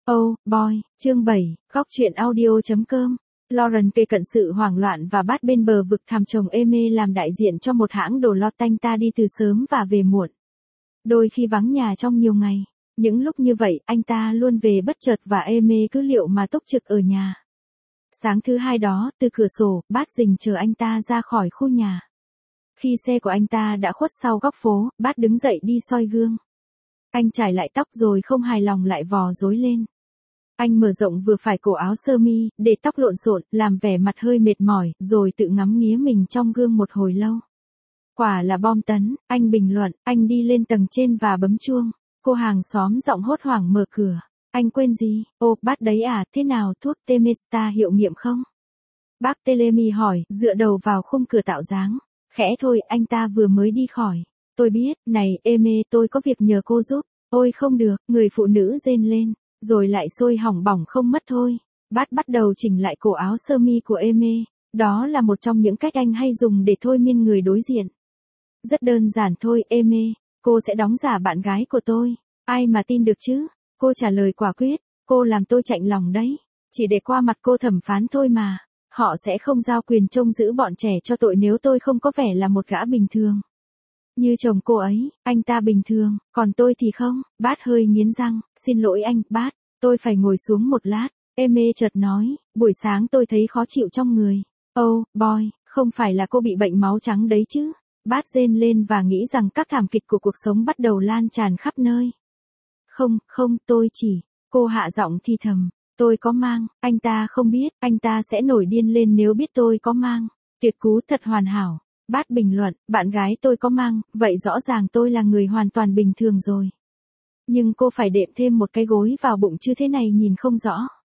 Oh, boy, chương 7, góc truyện audio.com. Lauren kề cận sự hoảng loạn và Bart bên bờ vực thảm chồng Amy làm đại diện cho một hãng đồ lót. Anh ta đi từ sớm và về muộn. Đôi khi vắng nhà trong nhiều ngày. Những lúc như vậy, anh ta luôn về bất chợt và Amy cứ liệu mà túc trực ở nhà. Sáng thứ hai đó, từ cửa sổ, Bart rình chờ anh ta ra khỏi khu nhà. Khi xe của anh ta đã khuất sau góc phố, Bart đứng dậy đi soi gương. Anh chải lại tóc rồi không hài lòng lại vò rối lên. Anh mở rộng vừa phải cổ áo sơ mi, để tóc lộn xộn, làm vẻ mặt hơi mệt mỏi, rồi tự ngắm nghía mình trong gương một hồi lâu. Quả là bom tấn, anh bình luận. Anh đi lên tầng trên và bấm chuông. Cô hàng xóm giọng hốt hoảng mở cửa. Anh quên gì? Ô, Bart đấy à, thế nào, thuốc Temesta hiệu nghiệm không? Bác Telemi hỏi, dựa đầu vào khung cửa tạo dáng. Khẽ thôi, anh ta vừa mới đi khỏi. Tôi biết, này, Amy, tôi có việc nhờ cô giúp. Ôi không được, người phụ nữ rên lên, rồi lại sôi hỏng bỏng không mất thôi. Bart bắt đầu chỉnh lại cổ áo sơ mi của Amy. Đó là một trong những cách anh hay dùng để thôi miên người đối diện. Rất đơn giản thôi, Amy, cô sẽ đóng giả bạn gái của tôi. Ai mà tin được chứ? Cô trả lời quả quyết, cô làm tôi chạnh lòng đấy. Chỉ để qua mặt cô thẩm phán thôi mà. Họ sẽ không giao quyền trông giữ bọn trẻ cho tội nếu tôi không có vẻ là một gã bình thường. Như chồng cô ấy, anh ta bình thường, còn tôi thì không. Bart hơi nghiến răng, xin lỗi anh, Bart, tôi phải ngồi xuống một lát. Amy chợt nói, buổi sáng tôi thấy khó chịu trong người. Oh, boy, không phải là cô bị bệnh máu trắng đấy chứ? Bart rên lên và nghĩ rằng các thảm kịch của cuộc sống bắt đầu lan tràn khắp nơi. Không, tôi chỉ, cô hạ giọng thì thầm, tôi có mang, anh ta không biết, anh ta sẽ nổi điên lên nếu biết tôi có mang. Tuyệt cú thật hoàn hảo. Bart bình luận, bạn gái tôi có mang, vậy rõ ràng tôi là người hoàn toàn bình thường rồi. Nhưng cô phải đệm thêm một cái gối vào bụng chứ thế này nhìn không rõ.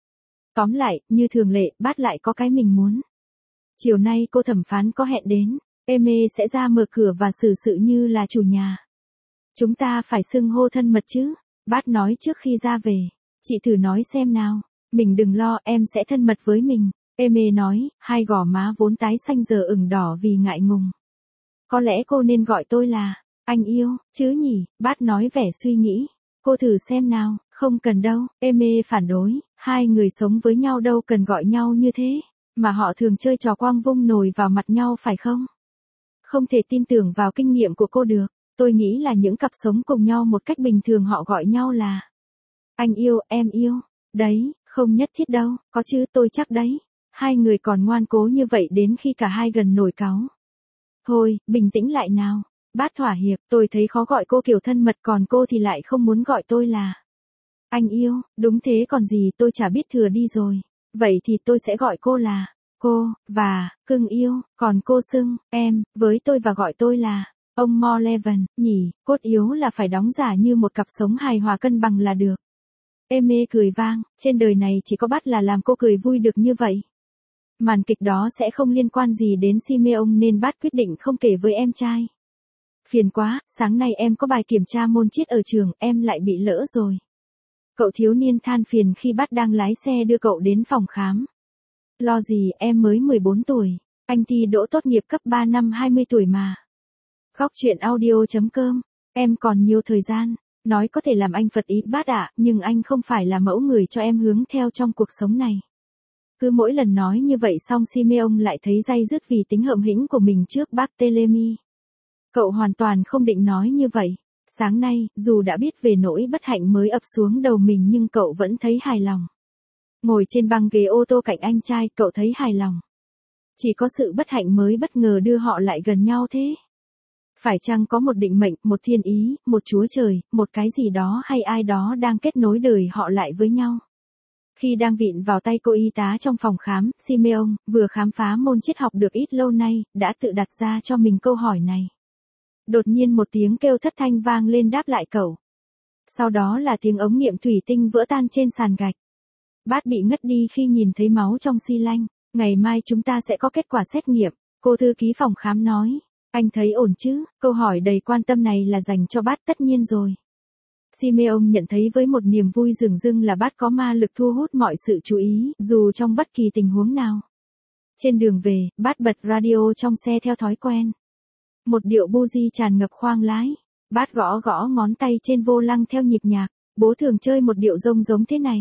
Tóm lại, như thường lệ, Bart lại có cái mình muốn. Chiều nay cô thẩm phán có hẹn đến, Amy sẽ ra mở cửa và xử sự như là chủ nhà. Chúng ta phải xưng hô thân mật chứ, Bart nói trước khi ra về. Chị thử nói xem nào, mình đừng lo, em sẽ thân mật với mình. Amy nói, hai gò má vốn tái xanh giờ ửng đỏ vì ngại ngùng. Có lẽ cô nên gọi tôi là anh yêu, chứ nhỉ? Bart nói vẻ suy nghĩ. Cô thử xem nào, không cần đâu. Amy phản đối, hai người sống với nhau đâu cần gọi nhau như thế, mà họ thường chơi trò quang vung nồi vào mặt nhau phải không? Không thể tin tưởng vào kinh nghiệm của cô được. Tôi nghĩ là những cặp sống cùng nhau một cách bình thường họ gọi nhau là anh yêu, em yêu. Đấy, không nhất thiết đâu, có chứ, tôi chắc đấy. Hai người còn ngoan cố như vậy đến khi cả hai gần nổi cáu. Thôi, bình tĩnh lại nào. Bart thỏa hiệp, tôi thấy khó gọi cô kiểu thân mật còn cô thì lại không muốn gọi tôi là anh yêu, đúng thế còn gì tôi chả biết thừa đi rồi. Vậy thì tôi sẽ gọi cô là cô, và, cưng yêu, còn cô xưng, em, với tôi và gọi tôi là ông Morleven, nhỉ, cốt yếu là phải đóng giả như một cặp sống hài hòa cân bằng là được. Amy cười vang, trên đời này chỉ có Bart là làm cô cười vui được như vậy. Màn kịch đó sẽ không liên quan gì đến Simeon nên Bart quyết định không kể với em trai. Phiền quá, sáng nay em có bài kiểm tra môn triết ở trường, em lại bị lỡ rồi. Cậu thiếu niên than phiền khi Bart đang lái xe đưa cậu đến phòng khám. Lo gì, em mới 14 tuổi, anh thi đỗ tốt nghiệp cấp 3 năm 20 tuổi mà. Góc truyện audio.com, em còn nhiều thời gian, nói có thể làm anh phật ý Bart ạ, nhưng anh không phải là mẫu người cho em hướng theo trong cuộc sống này. Cứ mỗi lần nói như vậy xong Simeon lại thấy day dứt vì tính hậm hĩnh của mình trước bác Telemi. Cậu hoàn toàn không định nói như vậy. Sáng nay, dù đã biết về nỗi bất hạnh mới ập xuống đầu mình nhưng cậu vẫn thấy hài lòng. Ngồi trên băng ghế ô tô cạnh anh trai, cậu thấy hài lòng. Chỉ có sự bất hạnh mới bất ngờ đưa họ lại gần nhau thế. Phải chăng có một định mệnh, một thiên ý, một chúa trời, một cái gì đó hay ai đó đang kết nối đời họ lại với nhau? Khi đang vịn vào tay cô y tá trong phòng khám, Simeon, vừa khám phá môn triết học được ít lâu nay, đã tự đặt ra cho mình câu hỏi này. Đột nhiên một tiếng kêu thất thanh vang lên đáp lại cậu. Sau đó là tiếng ống nghiệm thủy tinh vỡ tan trên sàn gạch. Bart bị ngất đi khi nhìn thấy máu trong xi lanh. Ngày mai chúng ta sẽ có kết quả xét nghiệm, cô thư ký phòng khám nói. Anh thấy ổn chứ? Câu hỏi đầy quan tâm này là dành cho Bart tất nhiên rồi. Simeon nhận thấy với một niềm vui dửng dưng là Bart có ma lực thu hút mọi sự chú ý, dù trong bất kỳ tình huống nào. Trên đường về, Bart bật radio trong xe theo thói quen. Một điệu buji tràn ngập khoang lái. Bart gõ gõ ngón tay trên vô lăng theo nhịp nhạc. Bố thường chơi một điệu rông giống thế này.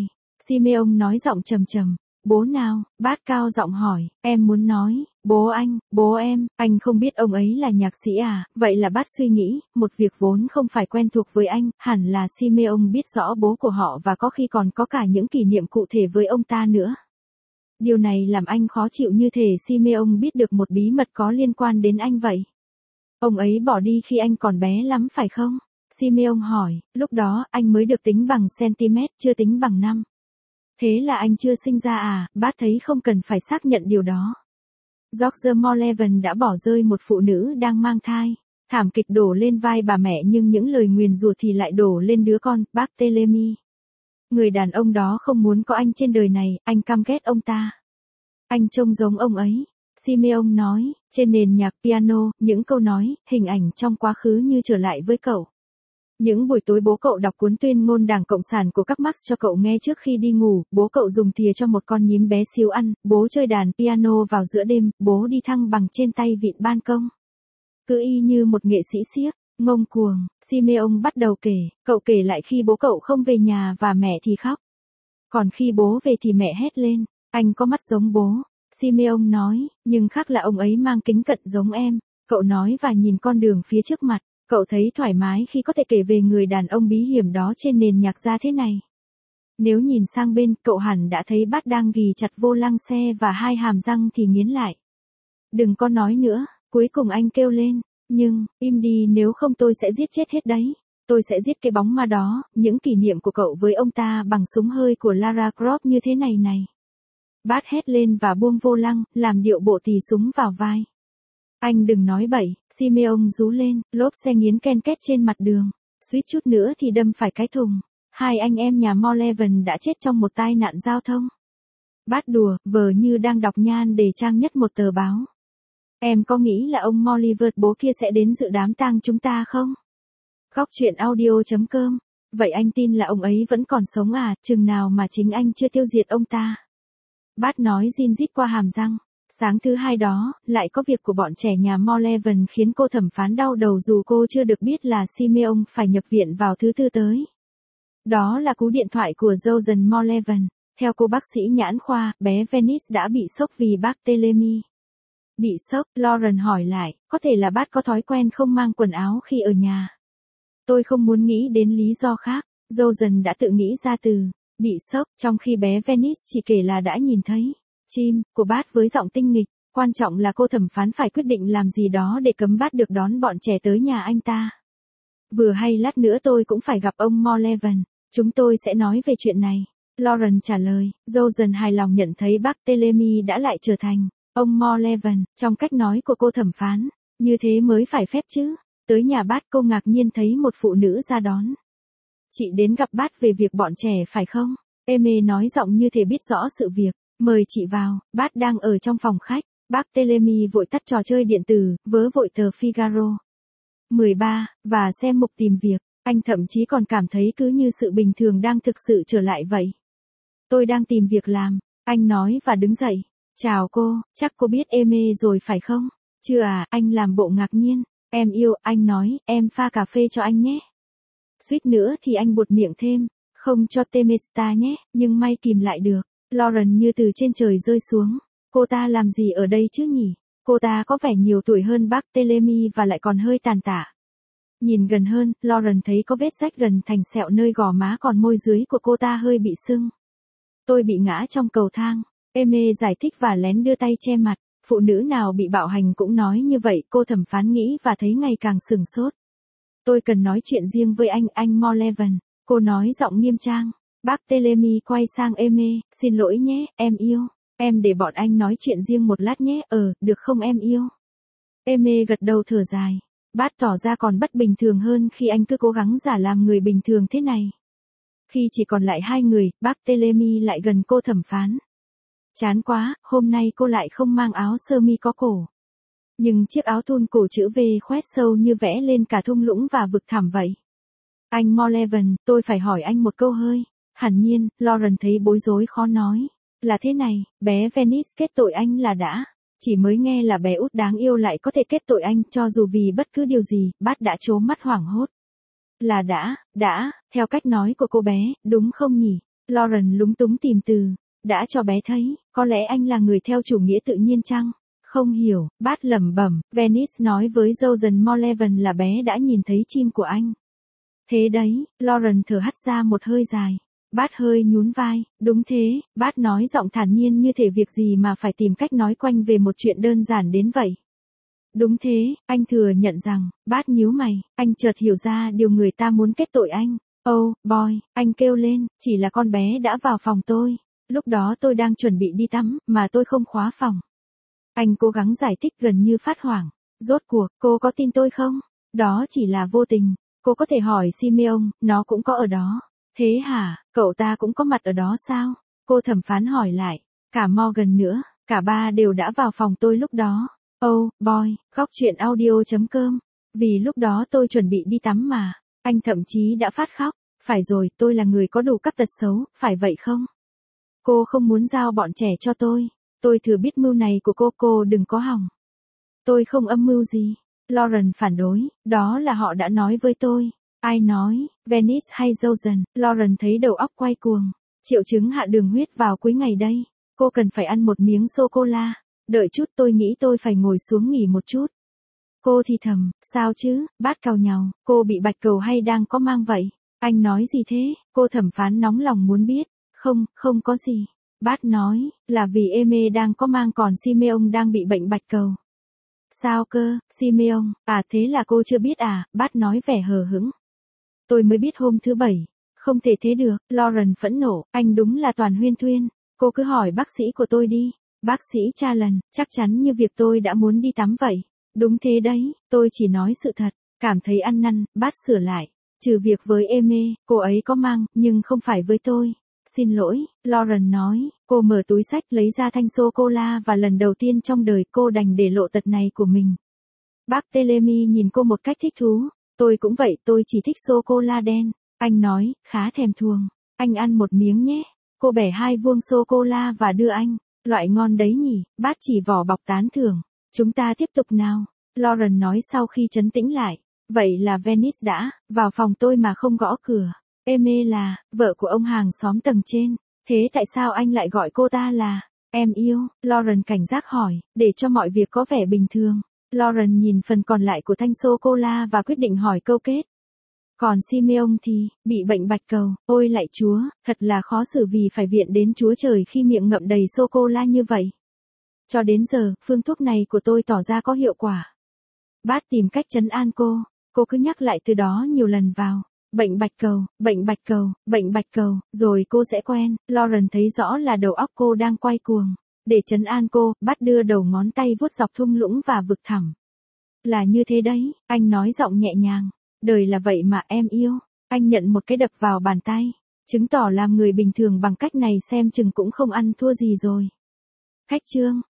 Simeon nói giọng trầm trầm. Bố nào? Bát cao giọng hỏi. Em muốn nói. Bố anh, bố em, anh không biết ông ấy là nhạc sĩ à? Vậy là Bát suy nghĩ, một việc vốn không phải quen thuộc với anh, hẳn là Simeon biết rõ bố của họ và có khi còn có cả những kỷ niệm cụ thể với ông ta nữa. Điều này làm anh khó chịu, như thể Simeon biết được một bí mật có liên quan đến anh vậy. Ông ấy bỏ đi khi anh còn bé lắm phải không? Simeon hỏi. Lúc đó anh mới được tính bằng cm, chưa tính bằng năm. Thế là anh chưa sinh ra à? Bát thấy không cần phải xác nhận điều đó. George Morleven đã bỏ rơi một phụ nữ đang mang thai. Thảm kịch đổ lên vai bà mẹ, nhưng những lời nguyền rủa thì lại đổ lên đứa con, Barthélemy. Người đàn ông đó không muốn có anh trên đời này, anh căm ghét ông ta. Anh trông giống ông ấy. Simeon nói, trên nền nhạc piano, những câu nói, hình ảnh trong quá khứ như trở lại với cậu. Những buổi tối bố cậu đọc cuốn tuyên ngôn Đảng Cộng sản của các Marx cho cậu nghe trước khi đi ngủ, bố cậu dùng thìa cho một con nhím bé xíu ăn, bố chơi đàn piano vào giữa đêm, bố đi thăng bằng trên tay vịn ban công. Cứ y như một nghệ sĩ xiếc, ngông cuồng, Simeon bắt đầu kể, cậu kể lại khi bố cậu không về nhà và mẹ thì khóc. Còn khi bố về thì mẹ hét lên, anh có mắt giống bố. Simeon nói, nhưng khác là ông ấy mang kính cận giống em, cậu nói và nhìn con đường phía trước mặt. Cậu thấy thoải mái khi có thể kể về người đàn ông bí hiểm đó trên nền nhạc ra thế này. Nếu nhìn sang bên, cậu hẳn đã thấy Bát đang ghì chặt vô lăng xe và hai hàm răng thì nghiến lại. Đừng có nói nữa, cuối cùng anh kêu lên, nhưng, im đi, nếu không tôi sẽ giết chết hết đấy. Tôi sẽ giết cái bóng ma đó, những kỷ niệm của cậu với ông ta bằng súng hơi của Lara Croft như thế này này. Bát hét lên và buông vô lăng, làm điệu bộ tì súng vào vai. Anh đừng nói bậy, Simeon rú lên, lốp xe nghiến ken két trên mặt đường. Suýt chút nữa thì đâm phải cái thùng. Hai anh em nhà Morleven đã chết trong một tai nạn giao thông. Bát đùa, vờ như đang đọc nhan đề trang nhất một tờ báo. Em có nghĩ là ông Morleven bố kia sẽ đến dự đám tang chúng ta không? Góc truyện audio.com. Vậy anh tin là ông ấy vẫn còn sống à, chừng nào mà chính anh chưa tiêu diệt ông ta? Bát nói rin rít qua hàm răng. Sáng thứ hai đó, lại có việc của bọn trẻ nhà Morleven khiến cô thẩm phán đau đầu dù cô chưa được biết là Simeon phải nhập viện vào thứ tư tới. Đó là cú điện thoại của Jojen Morleven. Theo cô bác sĩ nhãn khoa, bé Venice đã bị sốc vì Barthélemy. Bị sốc, Lauren hỏi lại, có thể là Bát có thói quen không mang quần áo khi ở nhà. Tôi không muốn nghĩ đến lý do khác, Jojen đã tự nghĩ ra từ bị sốc, trong khi bé Venice chỉ kể là đã nhìn thấy chim của Bát với giọng tinh nghịch. Quan trọng là cô thẩm phán phải quyết định làm gì đó để cấm Bát được đón bọn trẻ tới nhà anh ta. Vừa hay lát nữa tôi cũng phải gặp ông Morleven. Chúng tôi sẽ nói về chuyện này. Lauren trả lời. Jojen hài lòng nhận thấy Barthélemy đã lại trở thành ông Morleven trong cách nói của cô thẩm phán. Như thế mới phải phép chứ. Tới nhà Bát, cô ngạc nhiên thấy một phụ nữ ra đón. Chị đến gặp Bát về việc bọn trẻ phải không? Eme nói giọng như thể biết rõ sự việc. Mời chị vào, Bát đang ở trong phòng khách. Barthélemy vội tắt trò chơi điện tử, vớ vội tờ Figaro 13, và xem mục tìm việc. Anh thậm chí còn cảm thấy cứ như sự bình thường đang thực sự trở lại vậy. Tôi đang tìm việc làm, anh nói và đứng dậy. Chào cô, chắc cô biết Eme rồi phải không? Chưa à, anh làm bộ ngạc nhiên. Em yêu, anh nói, em pha cà phê cho anh nhé. Suýt nữa thì anh buột miệng thêm, không cho Temesta nhé, nhưng may kìm lại được. Lauren như từ trên trời rơi xuống. Cô ta làm gì ở đây chứ nhỉ? Cô ta có vẻ nhiều tuổi hơn Barthélemy và lại còn hơi tàn tạ. Nhìn gần hơn, Lauren thấy có vết rách gần thành sẹo nơi gò má, còn môi dưới của cô ta hơi bị sưng. Tôi bị ngã trong cầu thang. Eme giải thích và lén đưa tay che mặt. Phụ nữ nào bị bạo hành cũng nói như vậy, cô thẩm phán nghĩ và thấy ngày càng sửng sốt. Tôi cần nói chuyện riêng với anh Morleven. Cô nói giọng nghiêm trang. Barthélemy quay sang Eme, xin lỗi nhé, em yêu. Em để bọn anh nói chuyện riêng một lát nhé, được không em yêu? Eme gật đầu thở dài. Bát tỏ ra còn bất bình thường hơn khi anh cứ cố gắng giả làm người bình thường thế này. Khi chỉ còn lại hai người, Barthélemy lại gần cô thẩm phán. Chán quá, hôm nay cô lại không mang áo sơ mi có cổ. Nhưng chiếc áo thun cổ chữ V khoét sâu như vẽ lên cả thung lũng và vực thẳm vậy. Anh Morleven, tôi phải hỏi anh một câu hơi. Hẳn nhiên, Lauren thấy bối rối khó nói. Là thế này, bé Venice kết tội anh là đã. Chỉ mới nghe là bé út đáng yêu lại có thể kết tội anh, cho dù vì bất cứ điều gì, Bát đã trố mắt hoảng hốt. Là đã, theo cách nói của cô bé, đúng không nhỉ? Lauren lúng túng tìm từ. Đã cho bé thấy, có lẽ anh là người theo chủ nghĩa tự nhiên chăng? Không hiểu, Bart lẩm bẩm, Venice nói với Jojen Moleven là bé đã nhìn thấy chim của anh. Thế đấy, Lauren thở hắt ra một hơi dài. Bart hơi nhún vai, đúng thế, Bart nói giọng thản nhiên như thể việc gì mà phải tìm cách nói quanh về một chuyện đơn giản đến vậy. Đúng thế, anh thừa nhận rằng, Bart nhíu mày, anh chợt hiểu ra điều người ta muốn kết tội anh. Oh, boy, anh kêu lên, chỉ là con bé đã vào phòng tôi. Lúc đó tôi đang chuẩn bị đi tắm, mà tôi không khóa phòng. Anh cố gắng giải thích gần như phát hoảng. Rốt cuộc, cô có tin tôi không? Đó chỉ là vô tình. Cô có thể hỏi Simeon, nó cũng có ở đó. Thế hả, cậu ta cũng có mặt ở đó sao? Cô thẩm phán hỏi lại. Cả Morgan nữa, cả ba đều đã vào phòng tôi lúc đó. Oh, boy, khóc chuyện audio.com. Vì lúc đó tôi chuẩn bị đi tắm mà. Anh thậm chí đã phát khóc. Phải rồi, tôi là người có đủ các tật xấu, phải vậy không? Cô không muốn giao bọn trẻ cho tôi. Tôi thừa biết mưu này của cô đừng có hỏng. Tôi không âm mưu gì. Lauren phản đối, đó là họ đã nói với tôi. Ai nói, Venice hay Jojen? Lauren thấy đầu óc quay cuồng. Triệu chứng hạ đường huyết vào cuối ngày đây. Cô cần phải ăn một miếng sô-cô-la. Đợi chút, tôi nghĩ tôi phải ngồi xuống nghỉ một chút. Cô thì thầm, sao chứ, Bart cau nhàu, cô bị bạch cầu hay đang có mang vậy? Anh nói gì thế? Cô thẩm phán nóng lòng muốn biết. Không có gì. Bart nói, là vì Eme đang có mang còn Simeon đang bị bệnh bạch cầu. Sao cơ, Simeon, thế là cô chưa biết à, Bart nói vẻ hờ hững. Tôi mới biết hôm thứ Bảy. Không thể thế được, Lauren phẫn nộ, anh đúng là toàn huyên thuyên. Cô cứ hỏi bác sĩ của tôi đi. Bác sĩ tra lần, chắc chắn như việc tôi đã muốn đi tắm vậy. Đúng thế đấy, tôi chỉ nói sự thật. Cảm thấy ăn năn, Bart sửa lại. Trừ việc với Eme, cô ấy có mang, nhưng không phải với tôi. Xin lỗi, Lauren nói, cô mở túi sách lấy ra thanh sô-cô-la và lần đầu tiên trong đời cô đành để lộ tật này của mình. Bác Telemi nhìn cô một cách thích thú. Tôi cũng vậy, tôi chỉ thích sô-cô-la đen. Anh nói, khá thèm thuồng. Anh ăn một miếng nhé. Cô bẻ 2 vuông sô-cô-la và đưa anh. Loại ngon đấy nhỉ, Bác chỉ vỏ bọc tán thưởng. Chúng ta tiếp tục nào. Lauren nói sau khi trấn tĩnh lại. Vậy là Venice đã vào phòng tôi mà không gõ cửa. Eme là vợ của ông hàng xóm tầng trên. Thế tại sao anh lại gọi cô ta là em yêu? Lauren cảnh giác hỏi, để cho mọi việc có vẻ bình thường. Lauren nhìn phần còn lại của thanh sô-cô-la và quyết định hỏi câu kết. Còn Simeon thì, bị bệnh bạch cầu, ôi lạy Chúa, thật là khó xử vì phải viện đến Chúa Trời khi miệng ngậm đầy sô-cô-la như vậy. Cho đến giờ, phương thuốc này của tôi tỏ ra có hiệu quả. Bart tìm cách trấn an cô cứ nhắc lại từ đó nhiều lần vào. Bệnh bạch cầu, bệnh bạch cầu, bệnh bạch cầu, rồi cô sẽ quen. Lauren thấy rõ là đầu óc cô đang quay cuồng. Để trấn an cô, Bart đưa đầu ngón tay vuốt dọc thung lũng và vực thẳm. Là như thế đấy, anh nói giọng nhẹ nhàng. Đời là vậy mà em yêu. Anh nhận một cái đập vào bàn tay. Chứng tỏ làm người bình thường bằng cách này xem chừng cũng không ăn thua gì rồi. Khách trương,